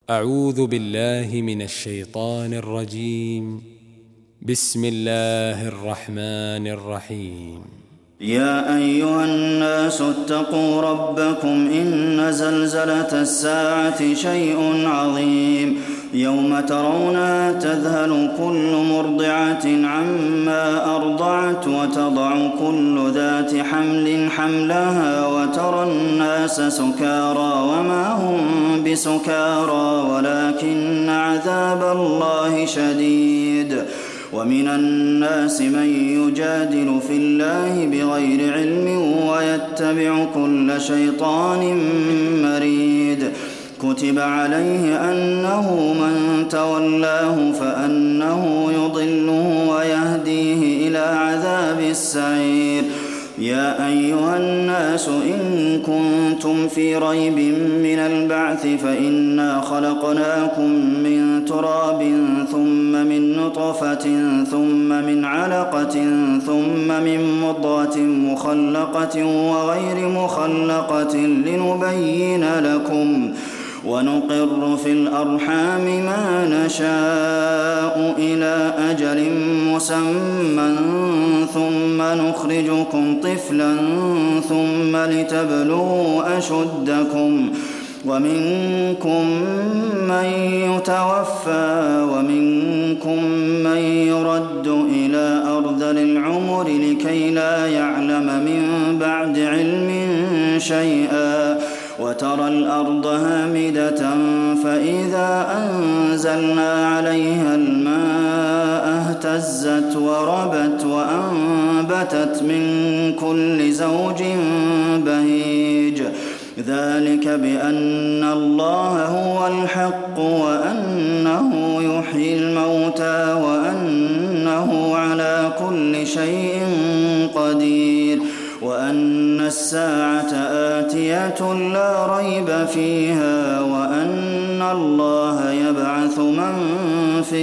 أعوذ بالله من الشيطان الرجيم. بسم الله الرحمن الرحيم. يا أيها الناس اتقوا ربكم إن زلزلة الساعة شيء عظيم يوم ترونها تذهل كل مرضعة عما أرضعت وتضع كل ذات حمل حملها وترى الناس سكارى وما هم بسكارى ولكن عذاب الله شديد. ومن الناس من يجادل في الله بغير علم ويتبع كل شيطان مريد. كتب عليه أنه من تولاه فأنه يضله ويهديه إلى عذاب السعير. يا أيها الناس إن كنتم في ريب من البعث فإنا خلقناكم من تراب ثم من نطفة ثم من علقة ثم من مضغة مخلقة وغير مخلقة لنبين لكم ونقر في الأرحام ما نشاء إلى أجل مسمى ثم نخرجكم طفلا ثم لتبلغوا أشدكم ومنكم من يتوفى ومنكم من يرد إلى أرذل العمر لكي لا يعلم من بعد علم شيئا. وترى الأرض هامدة فإذا أنزلنا عليها الماء اهتزت وربت وأنبتت من كل زوج بهيج. ذلك بأن الله هو الحق وأنه يحيي الموتى وأنه على كل شيء قدير وأن الساعة آتية لا ريب فيها وأن الله يبعث من في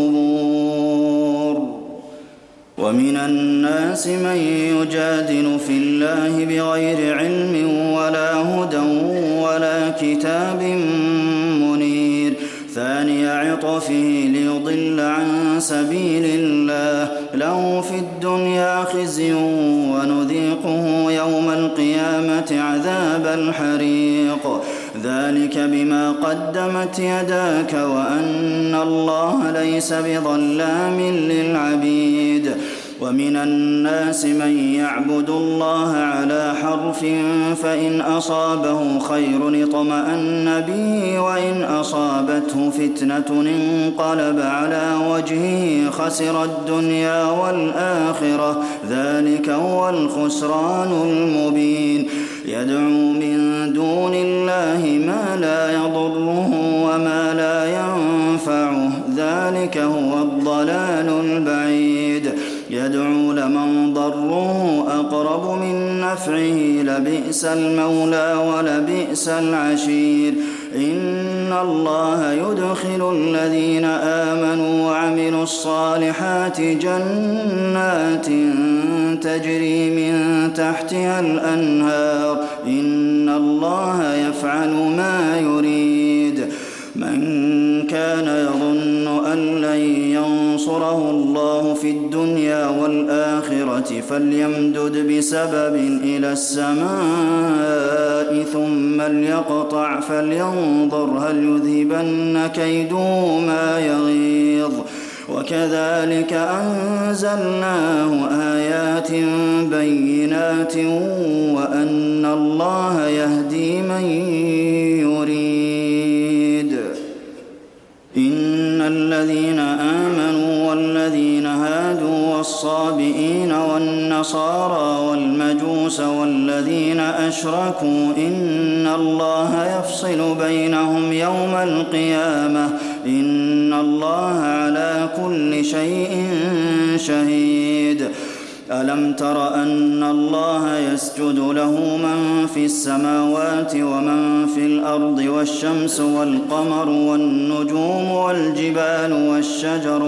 القبور. ومن الناس من يجادل في الله بغير علم ولا هدى ولا كتاب منير. ثاني عطفه ليضل عن سبيل الله له في الدنيا خزي ونذيقه يوم القيامة عذاب الحريق. ذلك بما قدمت يداك وأن الله ليس بظلام للعبيد. ومن الناس من يعبد الله على حرف فإن أصابه خير اطمأن به وإن أصابته فتنة انقلب على وجهه خسر الدنيا والآخرة ذلك هو الخسران المبين. يدعو من دون الله ما لا يضره وما لا ينفعه ذلك هو الضلال البعيد. يدعو لمن ضره أقرب من نفعه لبئس المولى ولبئس العشير. إن الله يدخل الذين آمنوا وعملوا الصالحات جنات تجري من تحتها الأنهار إن الله يفعل ما يريد. من كان يظن أن لن ينصره الله في الدنيا والآخرة فليمدد بسبب إلى السماء ثم ليقطع فلينظر هل يذهبن كيده ما يغيظ. وكذلك أنزلناه آيات بينات وأن الله يهدي من يريد. إن الذين آمنوا والذين هادوا والصابئين والنصارى والمجوس والذين أشركوا إن الله يفصل بينهم يوم القيامة إن الله على كل شيء شهيد. ألم تر أن الله يسجد له من في السماوات ومن في الأرض والشمس والقمر والنجوم والجبال والشجر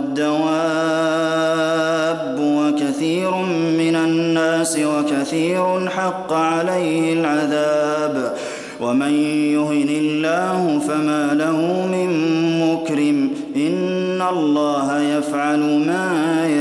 والدواب وكثير من الناس وكثير حق عليه العذاب ومن يهن الله فما له من مكرم إن الله يفعل ما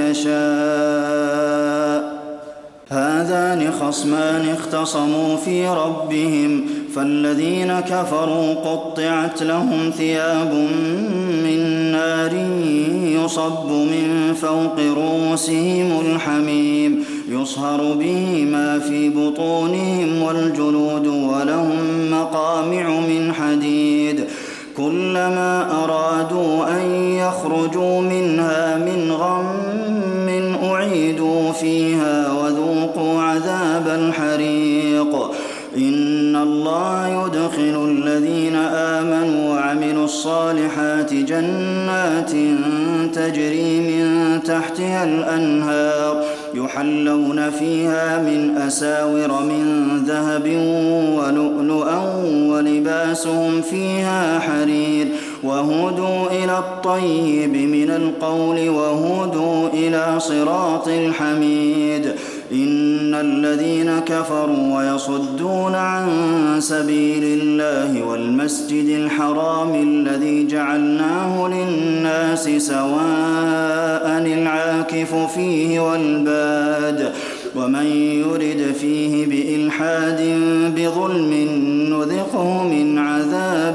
يشاء هذان خصمان اختصموا في ربهم فالذين كفروا قطعت لهم ثياب من نار يصب من فوق رؤوسهم الحميم يصهر به ما في بطونهم والجلود ولهم مقامع من حديد كلما أرادوا أن يخرجوا منها من غم أعيدوا فيها وذوقوا عذاب الحريق إن الله يدخل الذين آمنوا وعملوا الصالحات جنات تجري من تحتها الأنهار يحلون فيها من أساور من ذهب ولؤلؤا ولباسهم فيها حرير وهدوا إلى الطيب من القول وهدوا إلى صراط الحميد إن الذين كفروا ويصدون عن سبيل الله والمسجد الحرام الذي جعلناه للناس سواء العاكف فيه والباد ومن يرد فيه بإلحاد بظلم نذقه من عذاب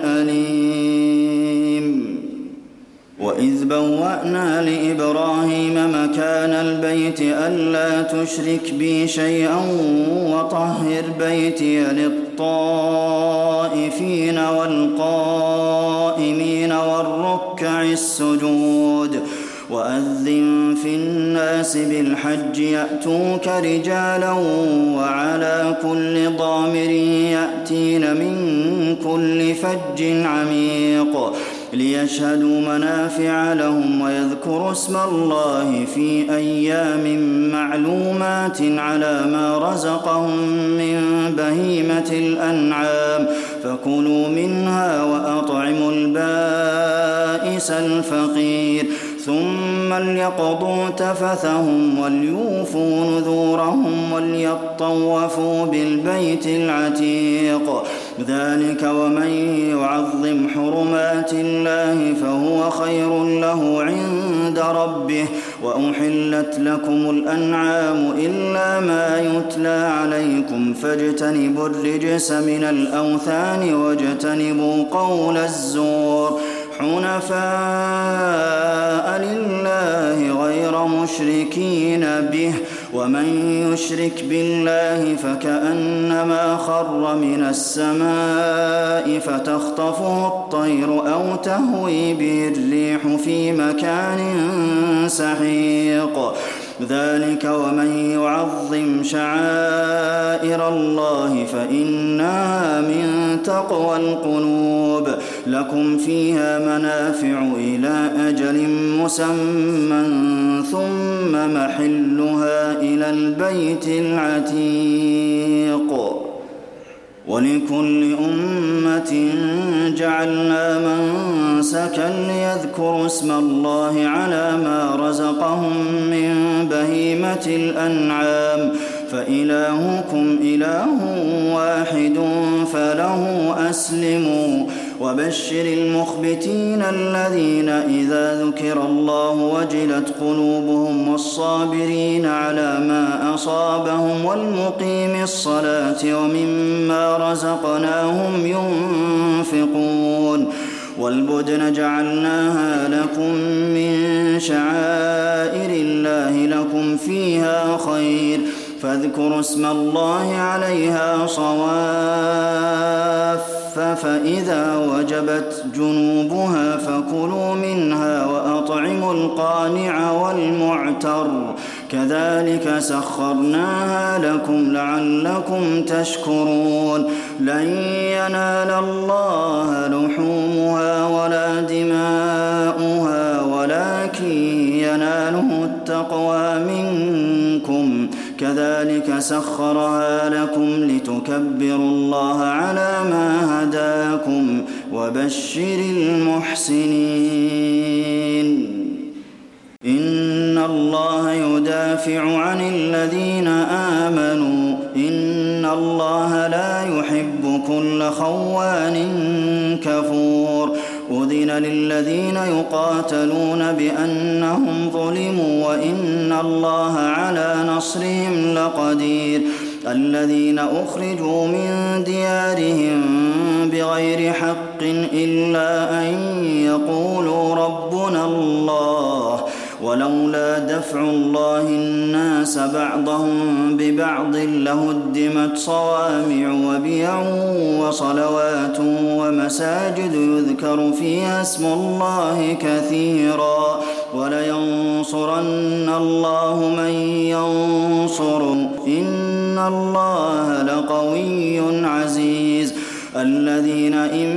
أليم وإذ بوأنا لإبراهيم مكان البيت ألا تشرك بي شيئا وطهر بيتي للطائفين والقائمين والركع السجود وأذن في الناس بالحج يأتوك رجالا وعلى كل ضامر يأتين من كل فج عميق ليشهدوا منافع لهم ويذكروا اسم الله في أيام معلومات على ما رزقهم من بهيمة الأنعام فكلوا منها وأطعموا البائس الفقير ثم ليقضوا تفثهم وليوفوا نذورهم وليطوفوا بالبيت العتيق ذلك ومن يعظم حرمات الله فهو خير له عند ربه وأحلت لكم الأنعام إلا ما يتلى عليكم فاجتنبوا الرجس من الأوثان واجتنبوا قول الزور حنفاء لله غير مشركين به ومن يشرك بالله فكأنما خر من السماء فتخطفه الطير أو تهوي به الريح في مكان سحيق ذلك ومن يعظم شعائر الله فإنها من تقوى القلوب لكم فيها منافع إلى أجل مسمى ثم محلها إلى البيت العتيق ولكل أمة جعلنا منسكا ليذكروا اسم الله على ما رزقهم من بهيمة الأنعام فإلهكم إله واحد فله أسلموا وبشر المخبتين الذين إذا ذكر الله وجلت قلوبهم والصابرين على ما أصابهم والمقيم الصلاة وممما رزقناهم ينفقون والبدن جعلناها لكم من شعائر الله لكم فيها خير فاذكروا اسم الله عليها صواف فإذا وجبت جنوبها فكلوا منها وأطعموا القانع والمعتر كذلك سخرناها لكم لعلكم تشكرون لن ينال الله لحومها ولا دماؤها ولكن يناله التقوى منكم كذلك سخرها لكم لتكبروا الله على ما هداكم وبشر المحسنين إن الله يدافع عن الذين آمنوا إن الله لا يحب كل خوان كفور أذن للذين يقاتلون بأنهم ظلموا وإن الله على نصرهم لقدير الذين أخرجوا من ديارهم بغير حق إلا أن يقولوا ربنا الله ولولا دفع الله الناس بعضهم ببعض لهدمت صوامع وبيع وصلوات ومساجد يذكر فيها اسم الله كثيرا ولينصرن الله من ينصره إن الله لقوي عزيز الذين إن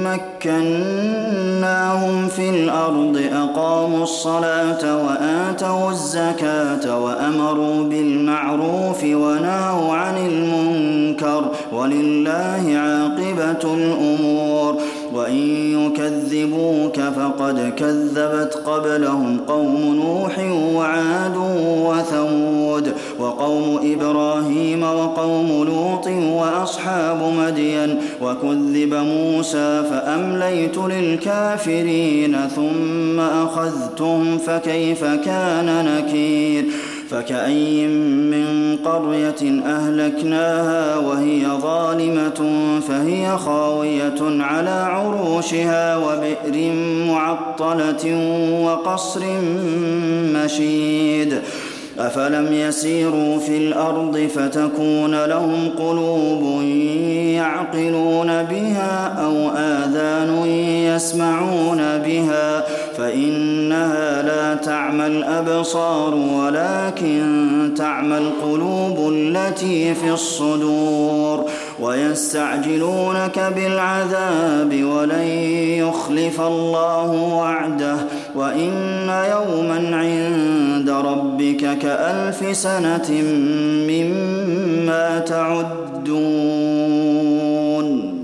مكناهم في الأرض أقاموا الصلاة وآتوا الزكاة وأمروا بالمعروف ونهوا عن المنكر ولله عاقبة الأمور وإن يكذبوك فقد كذبت قبلهم قوم نوح وعاد وثمود وقوم إبراهيم وقوم لوط وأصحاب مدين وكذب موسى فأمليت للكافرين ثم أخذتهم فكيف كان نكير فكأي من قرية أهلكناها وهي ظالمة فهي خاوية على عروشها وبئر معطلة وقصر مشيد أفلم يسيروا في الأرض فتكون لهم قلوب يعقلون بها أو آذان يسمعون بها فإنها لا تعمى الأبصار ولكن تعمى القلوب التي في الصدور ويستعجلونك بالعذاب ولن يخلف الله وعده وإن يوما عند ربك كألف سنة مما تعدون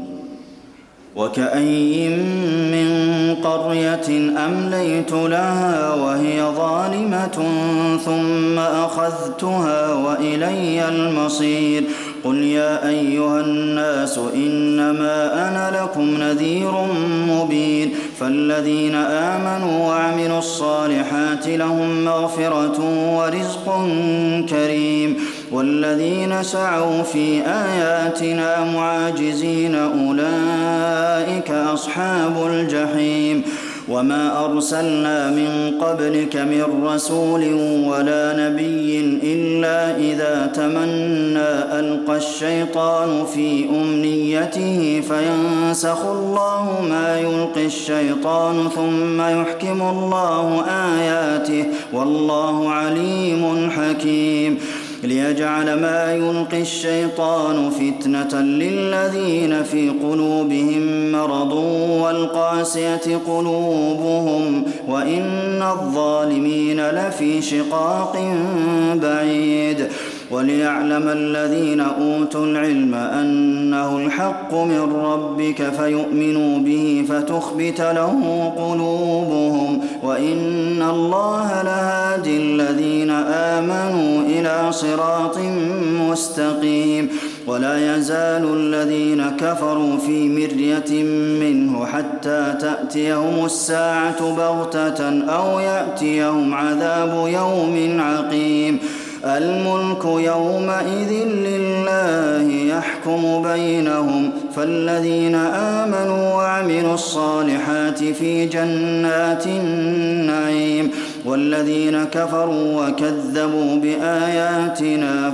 وكأي من قرية أمليت لها وهي ظالمة ثم أخذتها وإلي المصير قل يا أيها الناس إنما أنا لكم نذير مبين فالذين آمنوا وعملوا الصالحات لهم مغفرة ورزق كريم والذين سعوا في آياتنا معاجزين أولئك أصحاب الجحيم وما أرسلنا من قبلك من رسول ولا نبي إلا إذا تمنى ألقى الشيطان في أمنيته فينسخ الله ما يلقي الشيطان ثم يحكم الله آياته والله عليم حكيم ليجعل ما يلقي الشيطان فتنة للذين في قلوبهم مرض والقاسية قلوبهم وإن الظالمين لفي شقاق بعيد وليعلم الذين أوتوا العلم أنه الحق من ربك فيؤمنوا به فتخبت له قلوبهم وإن الله لهادي الذين آمنوا إلى صراط مستقيم ولا يزال الذين كفروا في مرية منه حتى تأتيهم الساعة بغتة أو يأتيهم عذاب يوم عقيم الملك يومئذ لله يحكم بينهم فالذين آمنوا وعملوا الصالحات في جنات النعيم والذين كفروا وكذبوا بآياتنا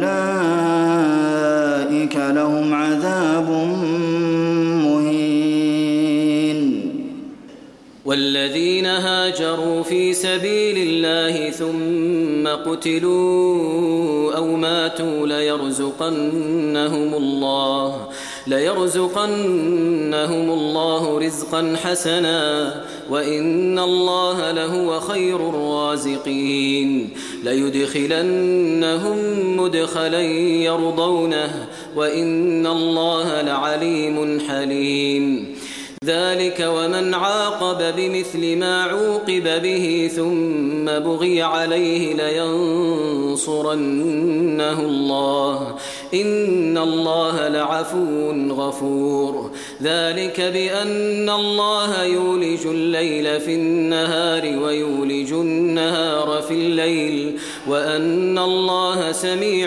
فأولئك لهم عذاب مهين والذين هاجروا في سبيل الله ثم قتلوا أو ماتوا ليرزقنهم الله رزقا حسنا وإن الله لهو خير الرازقين ليدخلنهم مدخلا يرضونه وإن الله لعليم حليم ذلك ومن عاقب بمثل ما عوقب به ثم بغي عليه لينصرنه الله إن الله لعفو غفور ذلك بأن الله يولج الليل في النهار ويولج النهار في الليل وأن الله سميع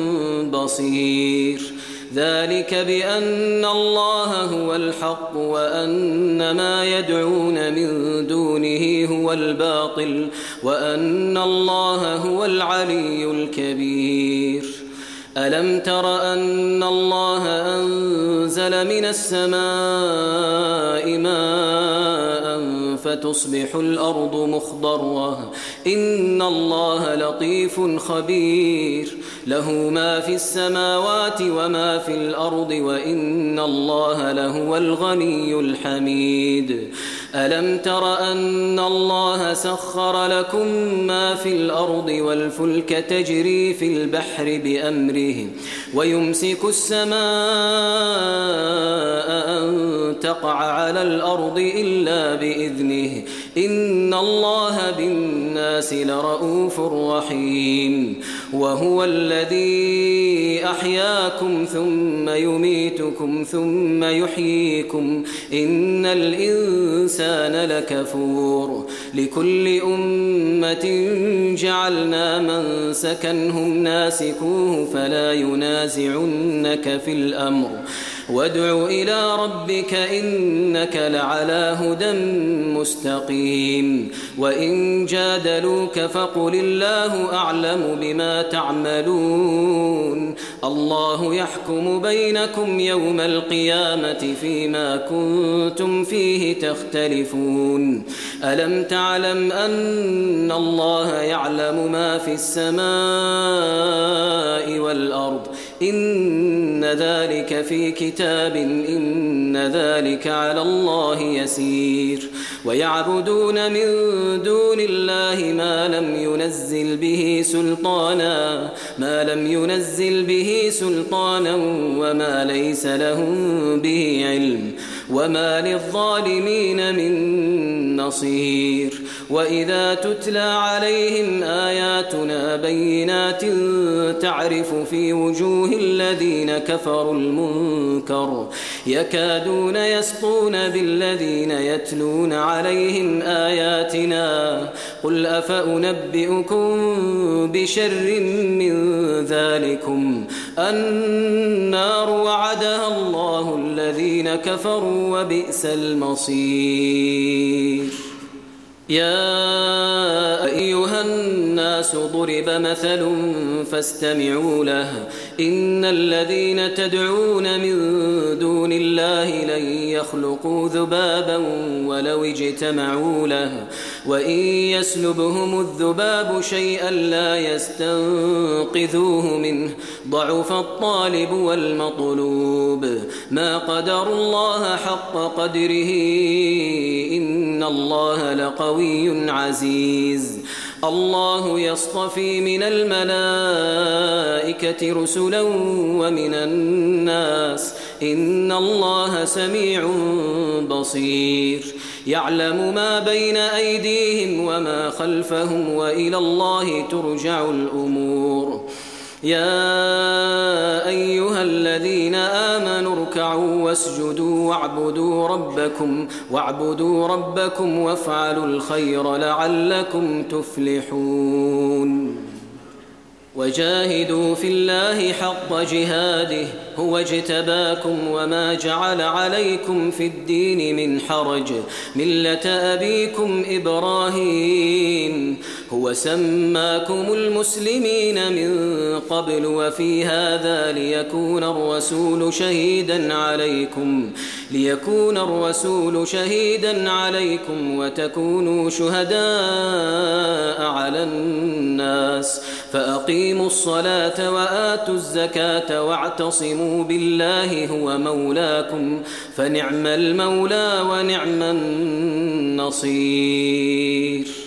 بصير ذلك بأن الله هو الحق وأن ما يدعون من دونه هو الباطل وأن الله هو العلي الكبير ألم تر أن الله أنزل من السماء ماء فتصبح الأرض مخضرة إن الله لطيف خبير له ما في السماوات وما في الأرض وإن الله لهو الغني الحميد ألم تر أن الله سخر لكم ما في الأرض والفلك تجري في البحر بأمره ويمسك السماء أن تقع على الأرض إلا بإذنه إن الله بالناس لرؤوف رحيم وهو الذي أحياكم ثم يميتكم ثم يحييكم إن الإنسان لكفور لكل أمة جعلنا منسكا هم ناسكوه فلا ينازعنك في الأمر وادع إلى ربك إنك لعلى هدى مستقيم وإن جادلوك فقل الله أعلم بما تعملون الله يحكم بينكم يوم القيامة فيما كنتم فيه تختلفون ألم تعلم أن الله يعلم ما في السماء والأرض إن ذلك في كتاب إن ذلك على الله يسير ويعبدون من دون الله ما لم ينزل به سلطانا وما ليس لهم به علم وما للظالمين من نصير وإذا تتلى عليهم آياتنا بينات تعرف في وجوه الذين كفروا المنكر يكادون يسطون بالذين يتلون عليهم آياتنا قل أفأنبئكم بشر من ذلكم النار وعدها الله الذين كفروا وبئس المصير يا أيها الناس ضرب مثل فاستمعوا له إن الذين تدعون من دون الله لن يخلقوا ذبابا ولو اجتمعوا له وإن يسلبهم الذباب شيئا لا يستنقذوه منه ضعف الطالب والمطلوب ما قدروا الله حق قدره إن الله لقوي عزيز الله يصطفي من الملائكة رسلا ومن الناس إن الله سميع بصير يعلم ما بين أيديهم وما خلفهم وإلى الله ترجع الأمور يا أيها الذين آمنوا اركعوا واسجدوا واعبدوا ربكم وافعلوا الخير لعلكم تفلحون وجاهدوا في الله حق جهاده هو اجتباكم وما جعل عليكم في الدين من حرج ملة أبيكم إبراهيم هو سماكم المسلمين من قبل وفي هذا ليكون الرسول شهيدا عليكم وتكونوا شهداء على الناس فأقيموا الصلاة وآتوا الزكاة واعتصموا بالله هو مولاكم فنعم المولى ونعم النصير